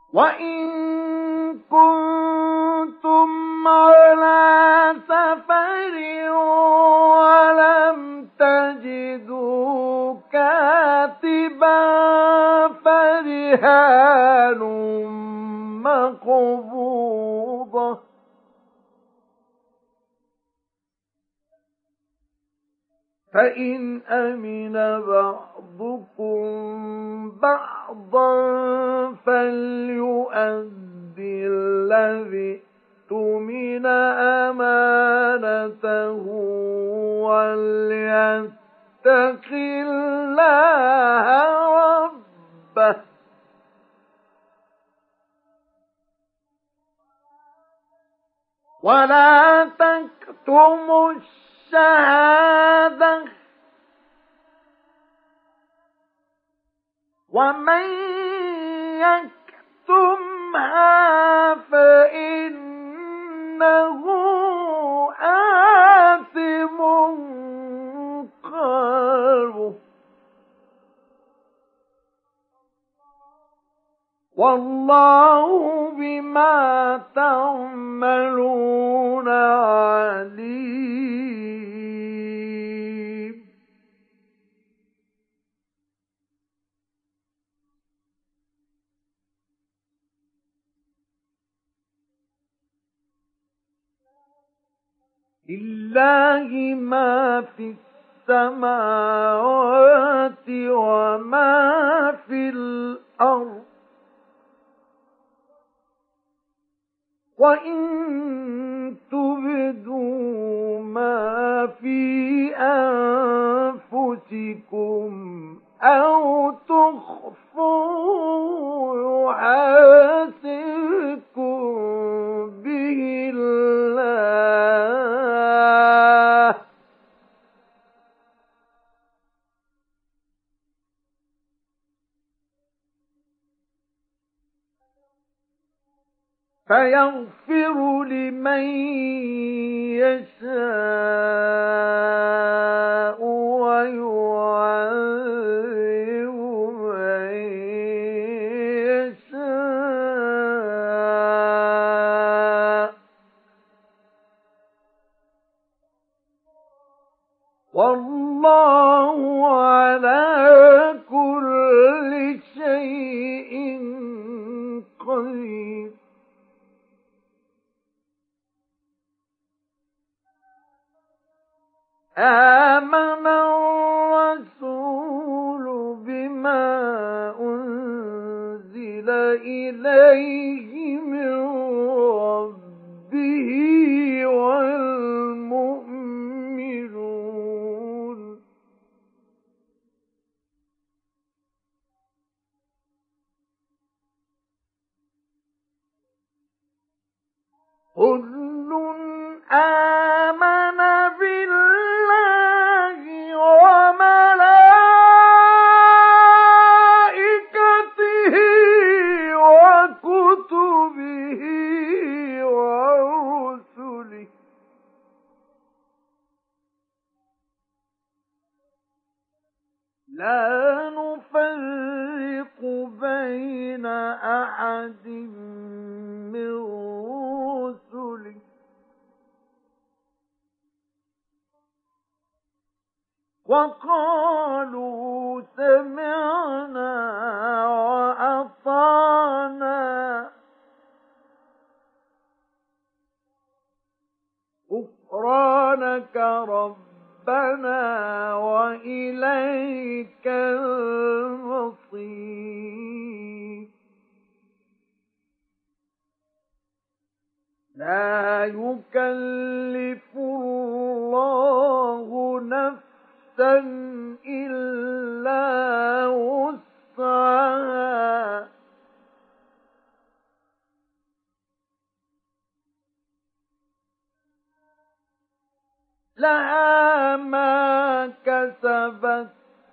وَإِن كُنتُمْ عَلَىٰ سَفَرٍ وَلَمْ تَجِدُوا كَاتِبًا فَرِهَانٌ مَّقْبُوضَةٌ ۖ فَإِنْ أَمِنَ بَعْضُكُم بَعْضًا فَلْيُؤَدِّ الَّذِي اؤْتُمِنَ أَمَانَتَهُ وَلْيَتَّقِ اللَّهَ رَبَّهُ ۗ وَلَا تَكْتُمُوا الشَّهَادَةَ ۚ وَمَن يَكْتُمْهَا فَإِنَّهُ آثِمٌ قَلْبُهُ ۗ وَاللَّهُ بِمَا تَعْمَلُونَ عَلِيمٌ. لِلَّهِ مَا فِي السَّمَاوَاتِ وَمَا فِي الْأَرْضِ ۚ وَإِن تُبْدُوا مَا فِي أَنفُسِكُمْ أَوْ تُخْفُوهُ يُحَاسِبْكُم بِهِ اللَّهُ ۖ فَيَغْفِرُ لِمَن يَشَاءُ وَيُعَذِّبُ مَن يَشَاءُ ۗ وَاللَّهُ عَلَىٰ كُلِّ شَيْءٍ قَدِيرٌ. آمَنَ الرَّسُولُ بِمَا أُنزِلَ إِلَيْهِ مِن رَّبِّهِ وَالْمُؤْمِنُونَ كُلٌّ آمَنَ بِاللَّهِ وَمَلَائِكَتِهِ وَكُتُبِهِ وَرُسُلِهِ لَا نُفَرِّقُ بَيْنَ أَحَدٍ مِّن رُّسُلِهِ ۚ وَقَالُوا سَمِعْنَا وَأَطَعْنَا غُفْرَانَكَ رَبَّنَا وَإِلَيْكَ الْمَصِيرُ. لَا يُكَلِّفُ اللَّهُ نَفْسًا إِلَّا وُسْعَهَا ۚ لَهَا مَا كَسَبَتْ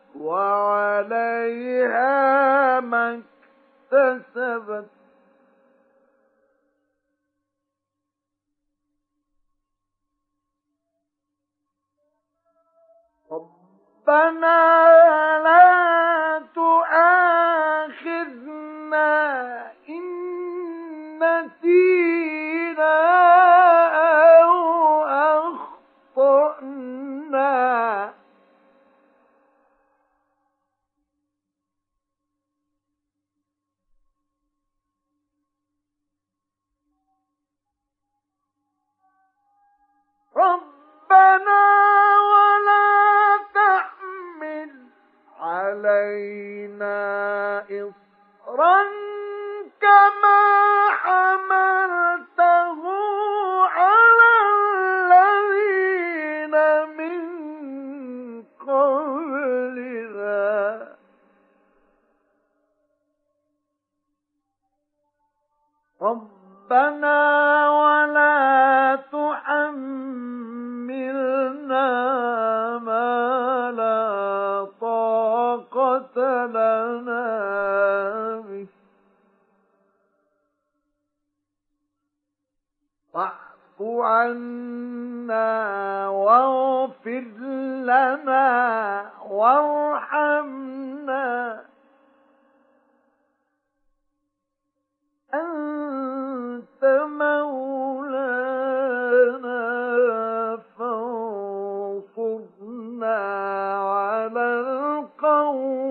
وَعَلَيْهَا مَا اكْتَسَبَتْ. رَبَّنَا لَا تُؤَاخِذْنَا إِن إصرا كما حملته على الذين من قبلنا ربنا ولا تحملنا ما لا طاقة لنا به واعف عنا واغفر لنا وارحمنا أنت مولانا فانصرنا على القوم